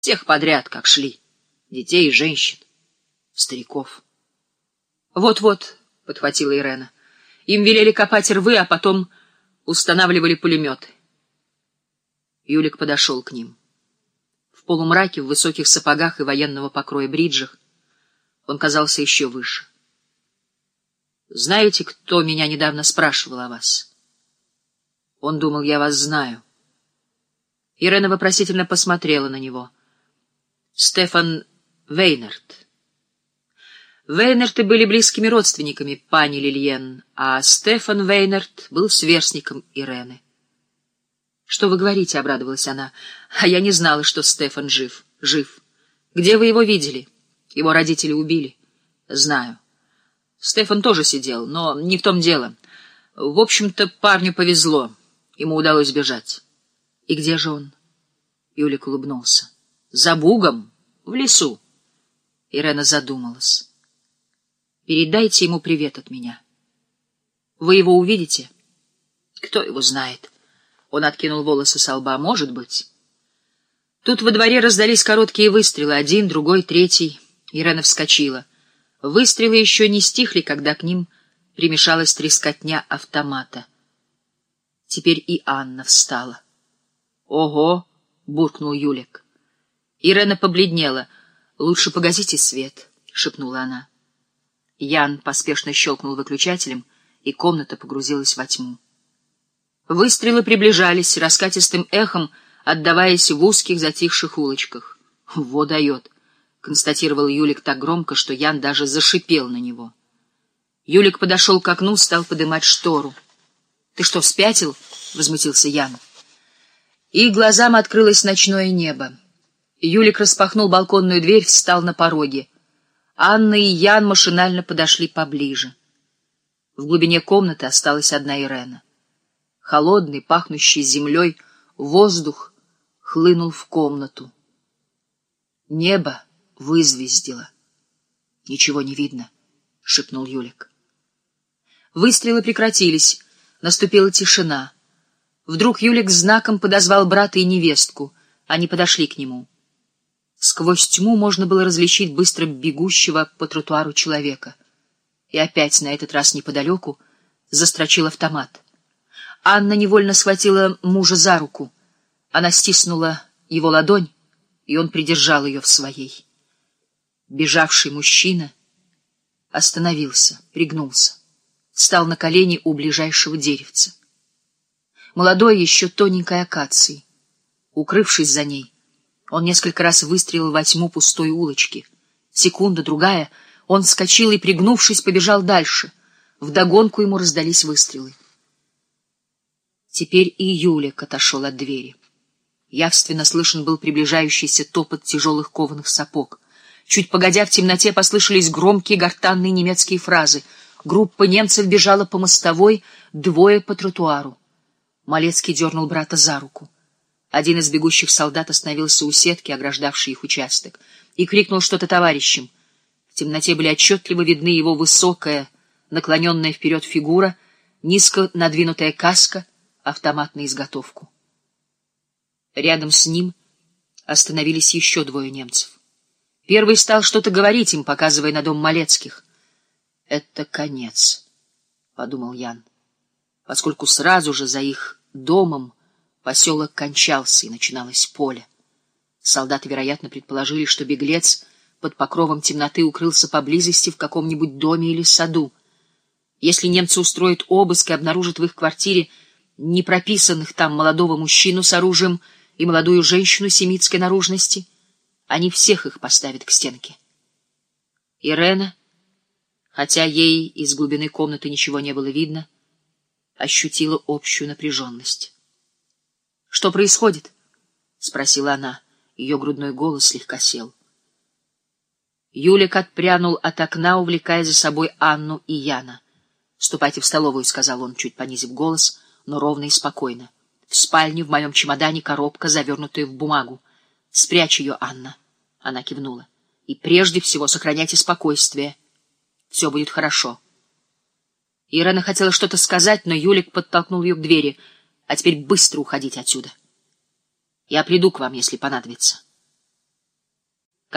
Всех подряд, как шли. Детей и женщин. Стариков. Вот-вот, — подхватила Ирена. Им велели копать рвы, а потом устанавливали пулеметы. Юлик подошел к ним. В полумраке, в высоких сапогах и военного покроя бриджах он казался еще выше. «Знаете, кто меня недавно спрашивал о вас?» Он думал, я вас знаю. Ирена вопросительно посмотрела на него. «Стефан Вейнерт». Вейнерты были близкими родственниками пани Лильен, а Стефан Вейнерт был сверстником Ирены. «Что вы говорите?» — обрадовалась она. «А я не знала, что Стефан жив. Жив. Где вы его видели? Его родители убили». «Знаю. Стефан тоже сидел, но не в том дело. В общем-то, парню повезло. Ему удалось бежать». «И где же он?» Юлик улыбнулся. «За бугом, в лесу». Ирена задумалась. «Передайте ему привет от меня. Вы его увидите?» «Кто его знает?» Он откинул волосы со лба. «Может быть». Тут во дворе раздались короткие выстрелы. Один, другой, третий. Ирена вскочила. Выстрелы еще не стихли, когда к ним примешалась трескотня автомата. Теперь и Анна встала. «Ого!» — буркнул Юлик. Ирена побледнела. «Лучше погасите свет», — шепнула она. Ян поспешно щелкнул выключателем, и комната погрузилась во тьму. Выстрелы приближались, раскатистым эхом отдаваясь в узких затихших улочках. «Во дает», — констатировал Юлик так громко, что Ян даже зашипел на него. Юлик подошел к окну, стал подымать штору. «Ты что, спятил?» — возмутился Ян. И глазам открылось ночное небо. Юлик распахнул балконную дверь, встал на пороге. Анна и Ян машинально подошли поближе. В глубине комнаты осталась одна Ирена. Холодный, пахнущий землей, воздух хлынул в комнату. Небо вызвездило. «Ничего не видно», — шепнул Юлик. Выстрелы прекратились, наступила тишина. Вдруг Юлик знаком подозвал брата и невестку. Они подошли к нему. Сквозь тьму можно было различить быстро бегущего по тротуару человека. И опять, на этот раз неподалеку, застрочил автомат. Анна невольно схватила мужа за руку. Она стиснула его ладонь, и он придержал ее в своей. Бежавший мужчина остановился, пригнулся, встал на колени у ближайшего деревца. Молодой, еще тоненькой акации. Укрывшись за ней, он несколько раз выстрелил во тьму пустой улочки. Секунда, другая, он вскочил и, пригнувшись, побежал дальше. Вдогонку ему раздались выстрелы. Теперь и Юлик отошел от двери. Явственно слышен был приближающийся топот тяжелых кованых сапог. Чуть погодя, в темноте послышались громкие гортанные немецкие фразы. Группа немцев бежала по мостовой, двое по тротуару. Малецкий дернул брата за руку. Один из бегущих солдат остановился у сетки, ограждавшей их участок, и крикнул что-то товарищам. В темноте были отчетливо видны его высокая, наклоненная вперед фигура, низко надвинутая каска, автомат на изготовку. Рядом с ним остановились еще двое немцев. Первый стал что-то говорить им, показывая на дом Малецких. «Это конец», — подумал Ян, поскольку сразу же за их домом поселок кончался, и начиналось поле. Солдаты, вероятно, предположили, что беглец под покровом темноты укрылся поблизости в каком-нибудь доме или саду. Если немцы устроят обыск и обнаружат в их квартире непрописанных там молодого мужчину с оружием и молодую женщину семитской наружности, они всех их поставят к стенке. Ирена, хотя ей из глубины комнаты ничего не было видно, ощутила общую напряженность. — Что происходит? — спросила она. Ее грудной голос слегка сел. Юлик отпрянул от окна, увлекая за собой Анну и Яна. — Ступайте в столовую, — сказал он, чуть понизив голос, но ровно и спокойно. — В спальне в моем чемодане коробка, завернутая в бумагу. Спрячь ее, Анна. Она кивнула. — И прежде всего сохраняйте спокойствие. Все будет хорошо. Ирена хотела что-то сказать, но Юлик подтолкнул ее к двери. — А теперь быстро уходите отсюда. Я приду к вам, если понадобится.